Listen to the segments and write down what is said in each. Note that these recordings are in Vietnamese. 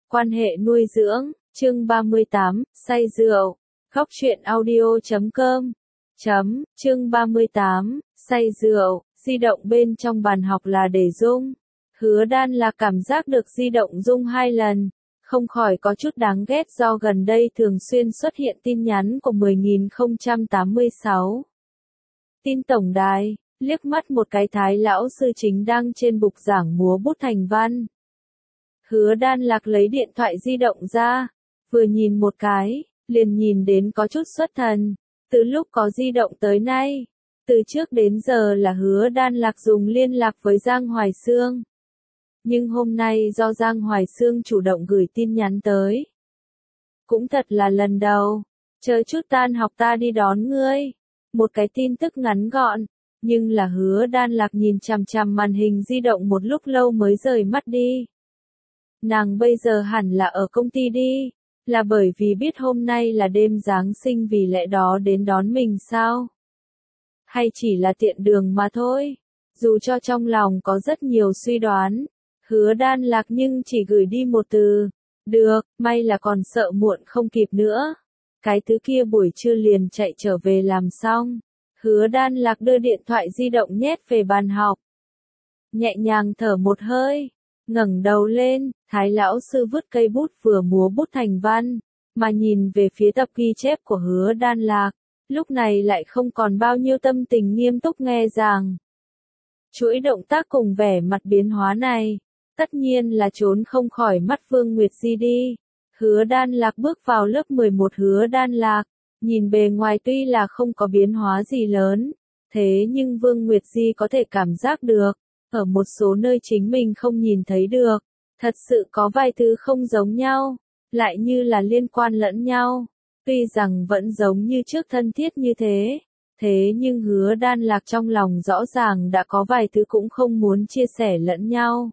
Quan hệ nuôi dưỡng, chương 38, say rượu. Khóc chuyện audio.com. Chương 38, say rượu, di động bên trong bàn học là để rung. Hứa Đan là cảm giác được di động rung 2 lần, không khỏi có chút đáng ghét do gần đây thường xuyên xuất hiện tin nhắn của 10.086. Tin tổng đài, liếc mắt một cái Thái lão sư chính đang trên bục giảng múa bút thành văn. Hứa Đan Lạc lấy điện thoại di động ra, vừa nhìn một cái, liền nhìn đến có chút xuất thần. Từ lúc có di động tới nay, từ trước đến giờ là Hứa Đan Lạc dùng liên lạc với Giang Hoài Xương. Nhưng hôm nay do Giang Hoài Xương chủ động gửi tin nhắn tới. Cũng thật là lần đầu, chờ chút tan học ta đi đón ngươi. Một cái tin tức ngắn gọn, nhưng là Hứa Đan Lạc nhìn chằm chằm màn hình di động một lúc lâu mới rời mắt đi. Nàng bây giờ hẳn là ở công ty đi, là bởi vì biết hôm nay là đêm Giáng sinh vì lẽ đó đến đón mình sao? Hay chỉ là tiện đường mà thôi? Dù cho trong lòng có rất nhiều suy đoán, Hứa Đan Lạc nhưng chỉ gửi đi một từ, được, may là còn sợ muộn không kịp nữa. Cái thứ kia buổi trưa liền chạy trở về làm xong. Hứa Đan Lạc đưa điện thoại di động nhét về bàn học. Nhẹ nhàng thở một hơi, ngẩng đầu lên, Thái lão sư vứt cây bút vừa múa bút thành văn, mà nhìn về phía tập ghi chép của Hứa Đan Lạc, lúc này lại không còn bao nhiêu tâm tình nghiêm túc nghe giảng. Chuỗi động tác cùng vẻ mặt biến hóa này, tất nhiên là trốn không khỏi mắt Vương Nguyệt Di đi. Hứa Đan Lạc bước vào lớp 11 Hứa Đan Lạc, nhìn bề ngoài tuy là không có biến hóa gì lớn, thế nhưng Vương Nguyệt Di có thể cảm giác được, ở một số nơi chính mình không nhìn thấy được, thật sự có vài thứ không giống nhau, lại như là liên quan lẫn nhau, tuy rằng vẫn giống như trước thân thiết như thế nhưng Hứa Đan Lạc trong lòng rõ ràng đã có vài thứ cũng không muốn chia sẻ lẫn nhau.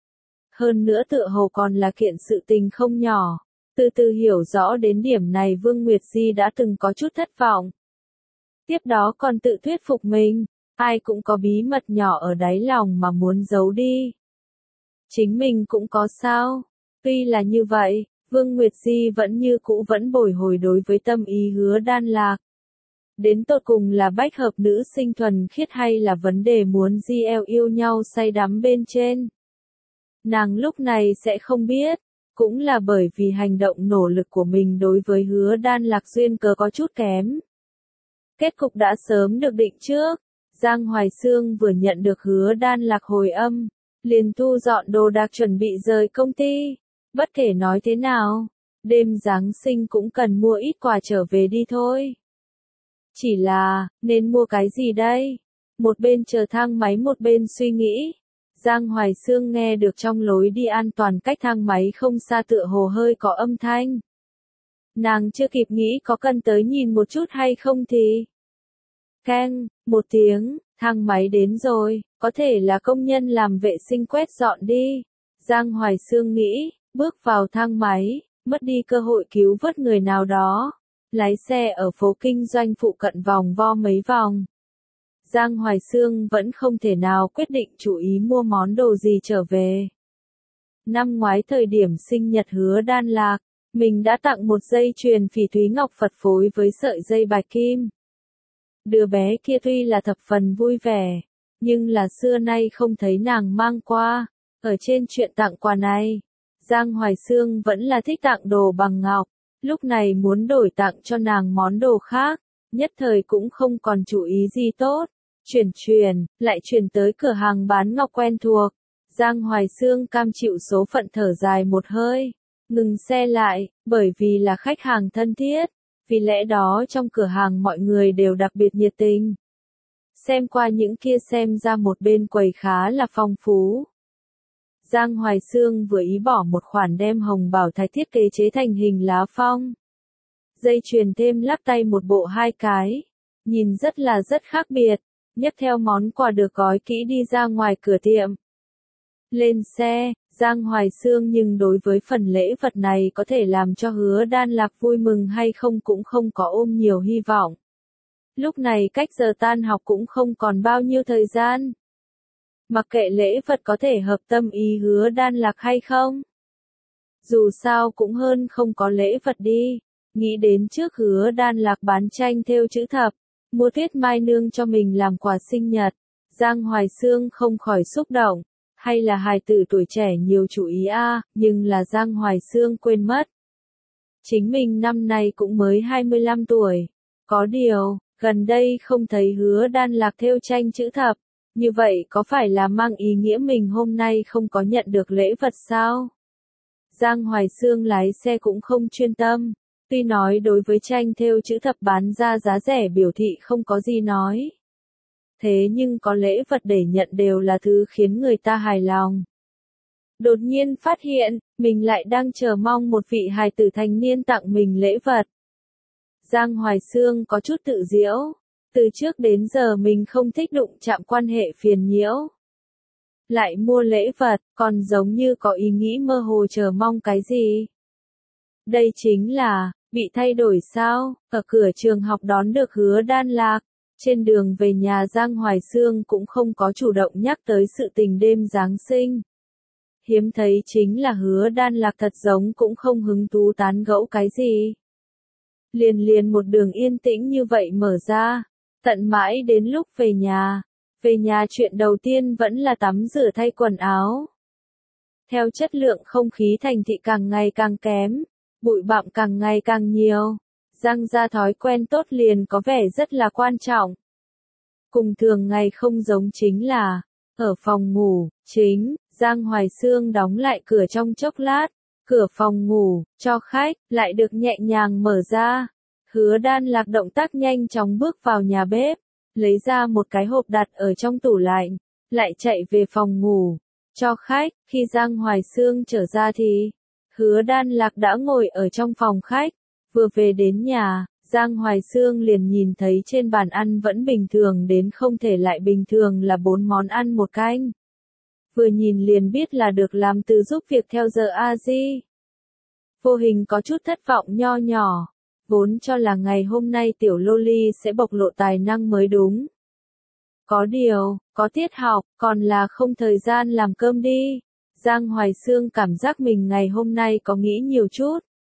Hơn nữa tựa hồ còn là kiện sự tình không nhỏ. Từ từ hiểu rõ đến điểm này Vương Nguyệt Di đã từng có chút thất vọng. Tiếp đó còn tự thuyết phục mình, ai cũng có bí mật nhỏ ở đáy lòng mà muốn giấu đi. Chính mình cũng có sao? Tuy là như vậy, Vương Nguyệt Di vẫn như cũ vẫn bồi hồi đối với tâm ý Hứa Đan Lạc. Đến tột cùng là bách hợp nữ sinh thuần khiết hay là vấn đề muốn GL yêu nhau say đắm bên trên. Nàng lúc này sẽ không biết. Cũng là bởi vì hành động nỗ lực của mình đối với Hứa Đan Lạc duyên cớ có chút kém. Kết cục đã sớm được định trước, Giang Hoài Xương vừa nhận được Hứa Đan Lạc hồi âm, liền thu dọn đồ đạc chuẩn bị rời công ty. Bất kể nói thế nào, đêm Giáng sinh cũng cần mua ít quà trở về đi thôi. Chỉ là, nên mua cái gì đây? Một bên chờ thang máy một bên suy nghĩ. Giang Hoài Xương nghe được trong lối đi an toàn cách thang máy không xa tựa hồ hơi có âm thanh. Nàng chưa kịp nghĩ có cần tới nhìn một chút hay không thì. Keng, một tiếng, thang máy đến rồi, có thể là công nhân làm vệ sinh quét dọn đi. Giang Hoài Xương nghĩ, bước vào thang máy, mất đi cơ hội cứu vớt người nào đó. Lái xe ở phố kinh doanh phụ cận vòng vo mấy vòng. Giang Hoài Xương vẫn không thể nào quyết định chủ ý mua món đồ gì trở về. Năm ngoái thời điểm sinh nhật Hứa Đan Lạc, mình đã tặng một dây chuyền phỉ thúy ngọc Phật phối với sợi dây bạch kim. Đứa bé kia tuy là thập phần vui vẻ, nhưng là xưa nay không thấy nàng mang qua. Ở trên chuyện tặng quà này, Giang Hoài Xương vẫn là thích tặng đồ bằng ngọc, lúc này muốn đổi tặng cho nàng món đồ khác, nhất thời cũng không còn chủ ý gì tốt. Lại chuyển tới cửa hàng bán ngọc quen thuộc. Giang Hoài Xương cam chịu số phận thở dài một hơi, ngừng xe lại, bởi vì là khách hàng thân thiết, vì lẽ đó trong cửa hàng mọi người đều đặc biệt nhiệt tình. Xem qua những kia xem ra một bên quầy khá là phong phú. Giang Hoài Xương vừa ý bỏ một khoản đem hồng bảo thạch thiết kế chế thành hình lá phong. Dây chuyền thêm lắc tay một bộ 2 cái, nhìn rất khác biệt. Nhấc theo món quà được gói kỹ đi ra ngoài cửa tiệm. Lên xe, Giang Hoài Xương nhưng đối với phần lễ vật này có thể làm cho Hứa Đan Lạc vui mừng hay không cũng không có ôm nhiều hy vọng. Lúc này cách giờ tan học cũng không còn bao nhiêu thời gian. Mặc kệ lễ vật có thể hợp tâm ý Hứa Đan Lạc hay không. Dù sao cũng hơn không có lễ vật đi. Nghĩ đến trước Hứa Đan Lạc bán tranh thêu chữ thập, mua Tuyết Mai Nương cho mình làm quà sinh nhật. Giang Hoài Xương không khỏi xúc động. Hay là hài tử tuổi trẻ nhiều chủ ý nhưng là Giang Hoài Xương quên mất. Chính mình năm nay cũng mới 25 tuổi. Có điều, gần đây không thấy Hứa Đan Lạc thêu tranh chữ thập. Như vậy có phải là mang ý nghĩa mình hôm nay không có nhận được lễ vật sao? Giang Hoài Xương lái xe cũng không chuyên tâm. Tuy nói đối với tranh thêu chữ thập bán ra giá rẻ biểu thị không có gì nói. Thế nhưng có lễ vật để nhận đều là thứ khiến người ta hài lòng. Đột nhiên phát hiện, mình lại đang chờ mong một vị hài tử thanh niên tặng mình lễ vật. Giang Hoài Xương có chút tự giễu. Từ trước đến giờ mình không thích đụng chạm quan hệ phiền nhiễu. Lại mua lễ vật, còn giống như có ý nghĩ mơ hồ chờ mong cái gì. Đây chính là, bị thay đổi sao, ở cửa trường học đón được Hứa Đan Lạc. Trên đường về nhà Giang Hoài Xương cũng không có chủ động nhắc tới sự tình đêm Giáng sinh. Hiếm thấy chính là Hứa Đan Lạc thật giống cũng không hứng thú tán gẫu cái gì. Liền một đường yên tĩnh như vậy mở ra, tận mãi đến lúc về nhà. Về nhà chuyện đầu tiên vẫn là tắm rửa thay quần áo. Theo chất lượng không khí thành thị càng ngày càng kém, bụi bặm càng ngày càng nhiều, Giang gia thói quen tốt liền có vẻ rất là quan trọng. Cùng thường ngày không giống chính là, ở phòng ngủ, chính, Giang Hoài Xương đóng lại cửa trong chốc lát, cửa phòng ngủ, cho khách, lại được nhẹ nhàng mở ra. Hứa Đan Lạc động tác nhanh chóng bước vào nhà bếp, lấy ra một cái hộp đặt ở trong tủ lạnh, lại chạy về phòng ngủ, cho khách. Khi Giang Hoài Xương trở ra thì, Hứa Đan Lạc đã ngồi ở trong phòng khách, vừa về đến nhà, Giang Hoài Xương liền nhìn thấy trên bàn ăn vẫn bình thường đến không thể lại bình thường là 4 món ăn một canh. Vừa nhìn liền biết là được làm từ giúp việc theo giờ A-di. Vô hình có chút thất vọng nho nhỏ, vốn cho là ngày hôm nay tiểu Loli sẽ bộc lộ tài năng mới đúng. Có điều, có tiết học, còn là không thời gian làm cơm đi. Giang Hoài Xương cảm giác mình ngày hôm nay có nghĩ nhiều chút.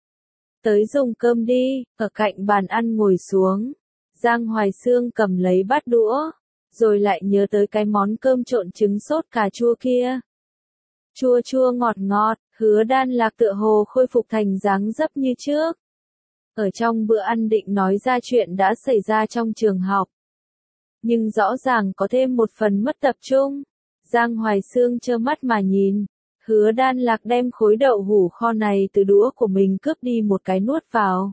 Tới dùng cơm đi, ở cạnh bàn ăn ngồi xuống. Giang Hoài Xương cầm lấy bát đũa, rồi lại nhớ tới cái món cơm trộn trứng sốt cà chua kia. Chua chua ngọt ngọt, Hứa Đan Lạc tựa hồ khôi phục thành dáng dấp như trước. Ở trong bữa ăn định nói ra chuyện đã xảy ra trong trường học. Nhưng rõ ràng có thêm một phần mất tập trung. Giang Hoài Xương trơ mắt mà nhìn. Hứa Đan Lạc đem khối đậu hủ kho này từ đũa của mình cướp đi một cái nuốt vào.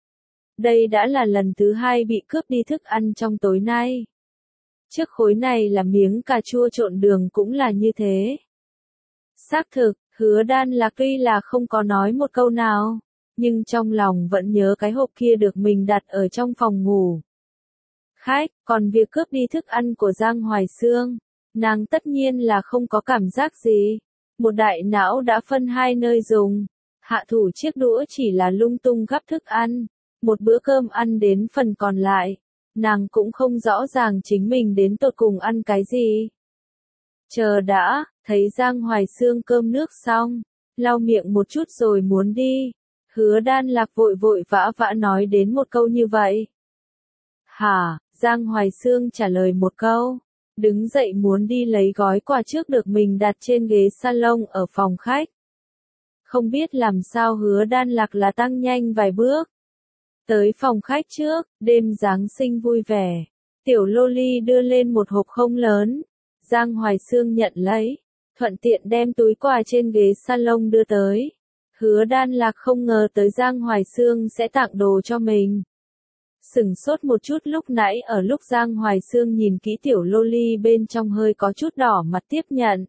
Đây đã là lần thứ 2 bị cướp đi thức ăn trong tối nay. Trước khối này là miếng cà chua trộn đường cũng là như thế. Xác thực, Hứa Đan Lạc tuy là không có nói một câu nào, nhưng trong lòng vẫn nhớ cái hộp kia được mình đặt ở trong phòng ngủ. Khách, còn việc cướp đi thức ăn của Giang Hoài Xương, nàng tất nhiên là không có cảm giác gì. Một đại não đã phân hai nơi dùng. Hạ thủ chiếc đũa chỉ là lung tung gắp thức ăn. Một bữa cơm ăn đến phần còn lại. Nàng cũng không rõ ràng chính mình đến tột cùng ăn cái gì. Chờ đã, thấy Giang Hoài Xương cơm nước xong. Lau miệng một chút rồi muốn đi. Hứa Đan Lạc vội vội vã vã nói đến một câu như vậy. Hả, Giang Hoài Xương trả lời một câu. Đứng dậy muốn đi lấy gói quà trước được mình đặt trên ghế salon ở phòng khách. Không biết làm sao Hứa Đan Lạc là tăng nhanh vài bước. Tới phòng khách trước, đêm Giáng sinh vui vẻ. Tiểu Loli đưa lên một hộp không lớn. Giang Hoài Xương nhận lấy, thuận tiện đem túi quà trên ghế salon đưa tới. Hứa Đan Lạc không ngờ tới Giang Hoài Xương sẽ tặng đồ cho mình. Sửng sốt một chút lúc nãy ở lúc Giang Hoài Xương nhìn kỹ tiểu Loli bên trong hơi có chút đỏ mặt tiếp nhận.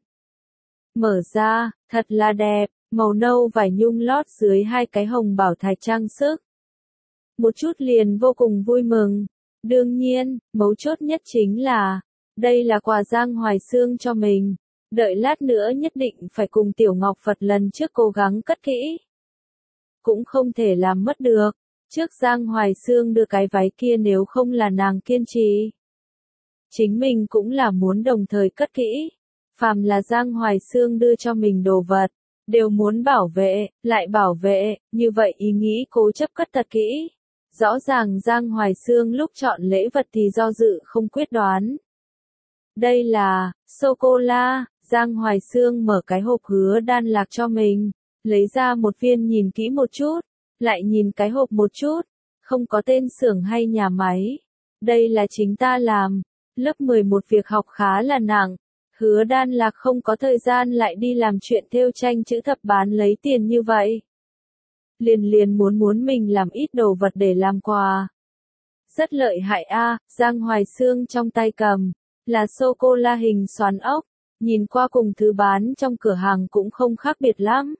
Mở ra, thật là đẹp, màu nâu vải nhung lót dưới hai cái hồng bảo thạch trang sức. Một chút liền vô cùng vui mừng. Đương nhiên, mấu chốt nhất chính là, đây là quà Giang Hoài Xương cho mình. Đợi lát nữa nhất định phải cùng Tiểu Ngọc Phật lần trước cố gắng cất kỹ. Cũng không thể làm mất được. Trước Giang Hoài Xương đưa cái váy kia nếu không là nàng kiên trì. Chính mình cũng là muốn đồng thời cất kỹ. Phàm là Giang Hoài Xương đưa cho mình đồ vật, đều muốn bảo vệ, lại bảo vệ, như vậy ý nghĩ cố chấp cất thật kỹ. Rõ ràng Giang Hoài Xương lúc chọn lễ vật thì do dự không quyết đoán. Đây là, sô-cô-la, Giang Hoài Xương mở cái hộp Hứa Đan Lạc cho mình, lấy ra một viên nhìn kỹ một chút, lại nhìn cái hộp một chút, không có tên xưởng hay nhà máy. Đây là chính ta làm, lớp 11 việc học khá là nặng, Hứa Đan Lạc không có thời gian lại đi làm chuyện thêu tranh chữ thập bán lấy tiền như vậy. Liền muốn mình làm ít đồ vật để làm quà. Rất lợi hại a, Giang Hoài Xương trong tay cầm, là sô-cô-la hình xoắn ốc, nhìn qua cùng thứ bán trong cửa hàng cũng không khác biệt lắm.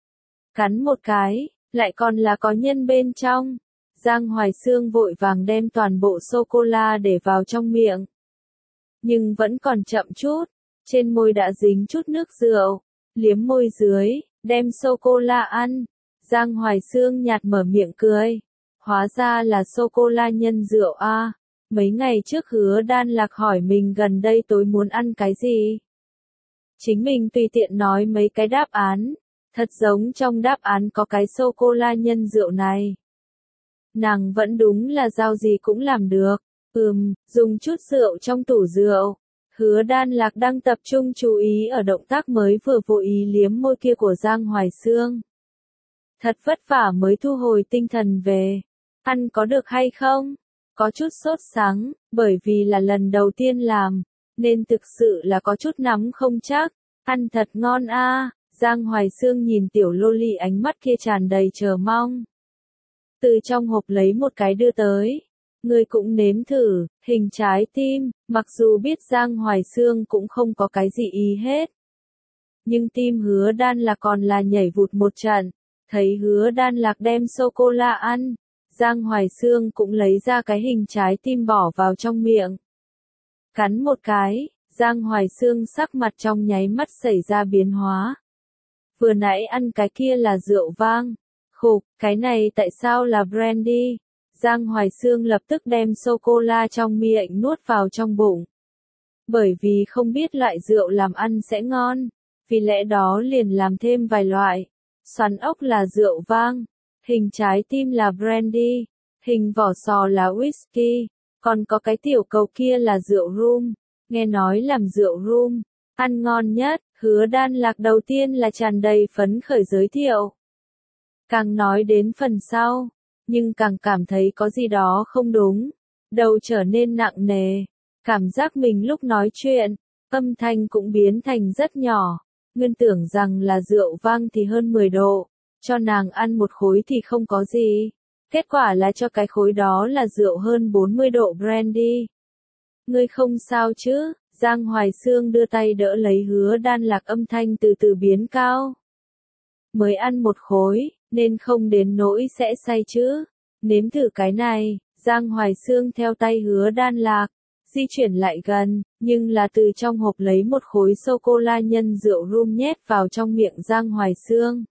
Cắn một cái, lại còn là có nhân bên trong. Giang Hoài Xương vội vàng đem toàn bộ sô-cô-la để vào trong miệng. Nhưng vẫn còn chậm chút, trên môi đã dính chút nước rượu, liếm môi dưới, đem sô-cô-la ăn. Giang Hoài Xương nhạt mở miệng cười. Hóa ra là sô-cô-la nhân rượu a. Mấy ngày trước Hứa Đan Lạc hỏi mình gần đây tối muốn ăn cái gì. Chính mình tùy tiện nói mấy cái đáp án. Thật giống trong đáp án có cái sô-cô-la nhân rượu này. Nàng vẫn đúng là giao gì cũng làm được. Dùng chút rượu trong tủ rượu. Hứa Đan Lạc đang tập trung chú ý ở động tác mới vừa vô ý liếm môi kia của Giang Hoài Xương. Thật vất vả mới thu hồi tinh thần về. Ăn có được hay không? Có chút sốt sắng, bởi vì là lần đầu tiên làm, nên thực sự là có chút nắm không chắc. Ăn thật ngon a. Giang Hoài Xương nhìn tiểu loli ánh mắt kia tràn đầy chờ mong. Từ trong hộp lấy một cái đưa tới. Ngươi cũng nếm thử, hình trái tim, mặc dù biết Giang Hoài Xương cũng không có cái gì ý hết. Nhưng tim Hứa Đan Lạc còn là nhảy vụt một trận, thấy Hứa Đan Lạc đem sô-cô-la ăn, Giang Hoài Xương cũng lấy ra cái hình trái tim bỏ vào trong miệng. Cắn một cái, Giang Hoài Xương sắc mặt trong nháy mắt xảy ra biến hóa. Vừa nãy ăn cái kia là rượu vang. Khục, cái này tại sao là brandy? Giang Hoài Xương lập tức đem sô-cô-la trong miệng nuốt vào trong bụng. Bởi vì không biết loại rượu làm ăn sẽ ngon, vì lẽ đó liền làm thêm vài loại. Xoắn ốc là rượu vang, hình trái tim là brandy, hình vỏ sò là whisky, còn có cái tiểu cầu kia là rượu rum. Nghe nói làm rượu rum, ăn ngon nhất, Hứa Đan Lạc đầu tiên là tràn đầy phấn khởi giới thiệu. Càng nói đến phần sau, nhưng càng cảm thấy có gì đó không đúng, đầu trở nên nặng nề, cảm giác mình lúc nói chuyện, âm thanh cũng biến thành rất nhỏ, nguyên tưởng rằng là rượu vang thì hơn 10 độ, cho nàng ăn một khối thì không có gì, kết quả là cho cái khối đó là rượu hơn 40 độ brandy. Ngươi không sao chứ? Giang Hoài Xương đưa tay đỡ lấy Hứa Đan Lạc, âm thanh từ từ biến cao. Mới ăn một khối, nên không đến nỗi sẽ say chứ. Nếm thử cái này. Giang Hoài Xương theo tay Hứa Đan Lạc, di chuyển lại gần, nhưng là từ trong hộp lấy một khối sô-cô-la nhân rượu rum nhét vào trong miệng Giang Hoài Xương.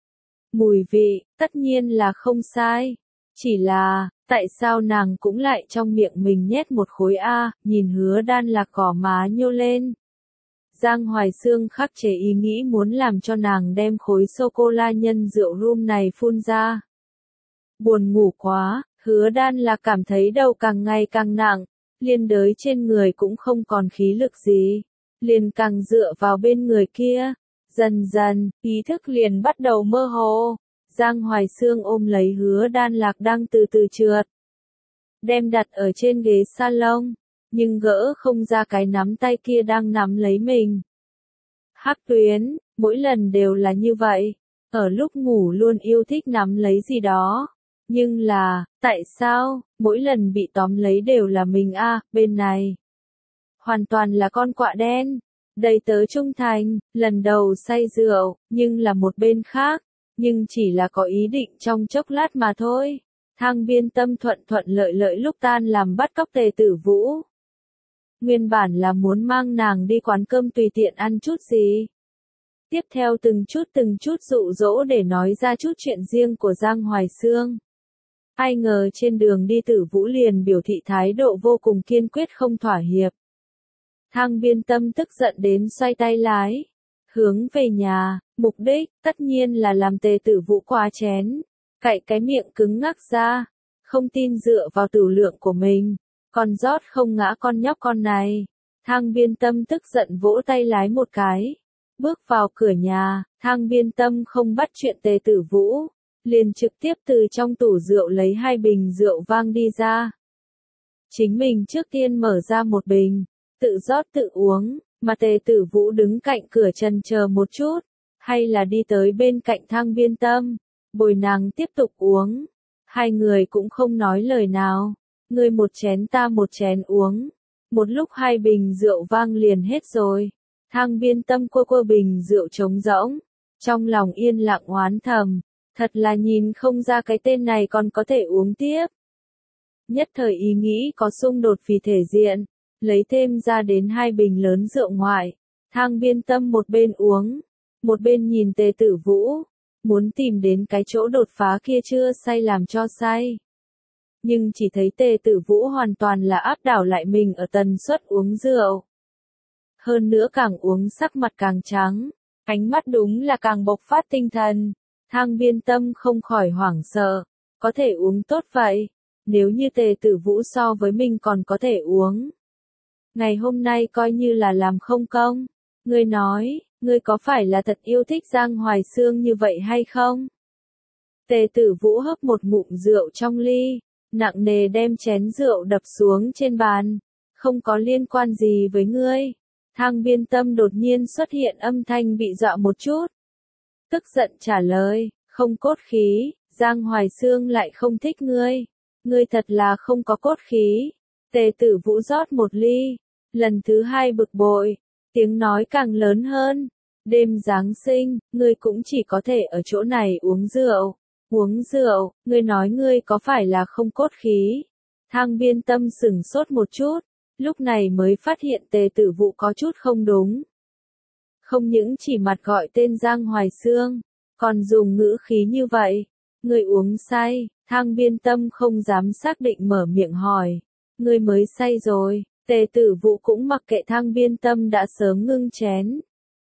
Mùi vị, tất nhiên là không sai. Chỉ là, tại sao nàng cũng lại trong miệng mình nhét một khối A, nhìn Hứa Đan Lạc gò má nhô lên. Giang Hoài Xương khắc chế ý nghĩ muốn làm cho nàng đem khối sô-cô-la nhân rượu rum này phun ra. Buồn ngủ quá, Hứa Đan Lạc cảm thấy đầu càng ngày càng nặng, liên đới trên người cũng không còn khí lực gì, liền càng dựa vào bên người kia. Dần dần, ý thức liền bắt đầu mơ hồ. Giang Hoài Xương ôm lấy Hứa Đan Lạc đang từ từ trượt. Đem đặt ở trên ghế salon, nhưng gỡ không ra cái nắm tay kia đang nắm lấy mình. Hắc Tuyến, mỗi lần đều là như vậy, ở lúc ngủ luôn yêu thích nắm lấy gì đó. Nhưng là, tại sao, mỗi lần bị tóm lấy đều là mình a, bên này. Hoàn toàn là con quạ đen, đầy tớ trung thành, lần đầu say rượu, nhưng là một bên khác, nhưng chỉ là có ý định trong chốc lát mà thôi. Thang Biên Tâm thuận thuận lợi lợi lúc tan làm bắt cóc Tề Tử Vũ. Nguyên bản là muốn mang nàng đi quán cơm tùy tiện ăn chút gì. Tiếp theo từng chút dụ dỗ để nói ra chút chuyện riêng của Giang Hoài Xương. Ai ngờ trên đường đi Tử Vũ liền biểu thị thái độ vô cùng kiên quyết không thỏa hiệp. Thang Biên Tâm tức giận đến xoay tay lái. hướng về nhà, mục đích tất nhiên là làm Tề Tử Vũ quá chén, cạy cái miệng cứng ngắc ra, không tin dựa vào tử lượng của mình, còn rót không ngã con nhóc con này. Thang Biên Tâm tức giận vỗ tay lái một cái, bước vào cửa nhà, Thang Biên Tâm không bắt chuyện Tề Tử Vũ, liền trực tiếp từ trong tủ rượu lấy 2 bình rượu vang đi ra. Chính mình trước tiên mở ra một bình, tự rót tự uống, mà Tề Tử Vũ đứng cạnh cửa chần chờ một chút, hay là đi tới bên cạnh Thang Biên Tâm, bồi nàng tiếp tục uống. Hai người cũng không nói lời nào, ngươi một chén ta một chén uống. Một lúc 2 bình rượu vang liền hết rồi. Thang Biên Tâm quơ bình rượu trống rỗng, trong lòng yên lặng oán thầm, thật là nhìn không ra cái tên này còn có thể uống tiếp. Nhất thời ý nghĩ có xung đột vì thể diện, lấy thêm ra đến 2 bình lớn rượu ngoại. Thang Biên Tâm một bên uống, một bên nhìn Tề Tử Vũ, muốn tìm đến cái chỗ đột phá kia chưa say làm cho say. Nhưng chỉ thấy Tề Tử Vũ hoàn toàn là áp đảo lại mình ở tần suất uống rượu. Hơn nữa càng uống sắc mặt càng trắng, ánh mắt đúng là càng bộc phát tinh thần. Thang Biên Tâm không khỏi hoảng sợ, có thể uống tốt vậy, nếu như Tề Tử Vũ so với mình còn có thể uống. Ngày hôm nay coi như là làm không công. Ngươi nói, ngươi có phải là thật yêu thích Giang Hoài Xương như vậy hay không? Tề Tử Vũ hấp một ngụm rượu trong ly, nặng nề đem chén rượu đập xuống trên bàn. Không có liên quan gì với ngươi. Thang Biên Tâm đột nhiên xuất hiện âm thanh bị dọa một chút. Tức giận trả lời, không cốt khí, Giang Hoài Xương lại không thích ngươi. Ngươi thật là không có cốt khí. Tề Tử Vũ rót một ly, lần thứ 2 bực bội, tiếng nói càng lớn hơn. Đêm Giáng sinh, ngươi cũng chỉ có thể ở chỗ này uống rượu. Uống rượu, ngươi nói ngươi có phải là không cốt khí? Thang Biên Tâm sửng sốt một chút, lúc này mới phát hiện Tề Tử Vũ có chút không đúng. Không những chỉ mặt gọi tên Giang Hoài Xương, còn dùng ngữ khí như vậy. Ngươi uống say, Thang Biên Tâm không dám xác định mở miệng hỏi. Ngươi mới say rồi, Tề Tử Vũ cũng mặc kệ Thang Biên Tâm đã sớm ngưng chén.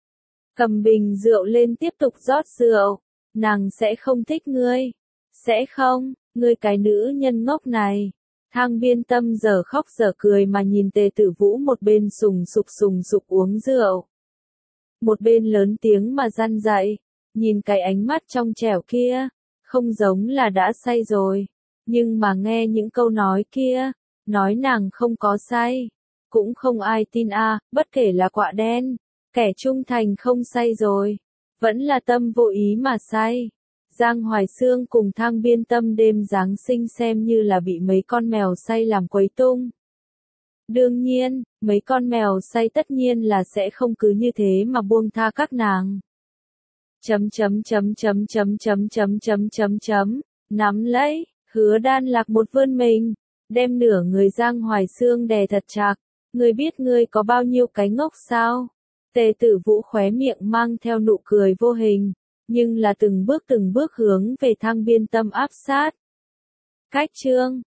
Cầm bình rượu lên tiếp tục rót rượu. Nàng sẽ không thích ngươi. Sẽ không, ngươi cái nữ nhân ngốc này. Thang Biên Tâm giờ khóc giờ cười mà nhìn Tề Tử Vũ một bên sùng sục uống rượu. Một bên lớn tiếng mà răn dạy, nhìn cái ánh mắt trong trẻo kia, không giống là đã say rồi, nhưng mà nghe những câu nói kia, nói nàng không có say, cũng không ai tin bất kể là quạ đen, kẻ trung thành không say rồi, vẫn là tâm vô ý mà say. Giang Hoài Xương cùng Thang Biên Tâm đêm Giáng sinh xem như là bị mấy con mèo say làm quấy tung. Đương nhiên, mấy con mèo say tất nhiên là sẽ không cứ như thế mà buông tha các nàng. Nắm lấy, Hứa Đan Lạc một vươn mình, đem nửa người Giang Hoài Xương đè thật chặt. Ngươi biết ngươi có bao nhiêu cái ngốc sao? Tề Tử Vũ khóe miệng mang theo nụ cười vô hình, nhưng là từng bước hướng về Thang Biên Tâm áp sát. Cách chương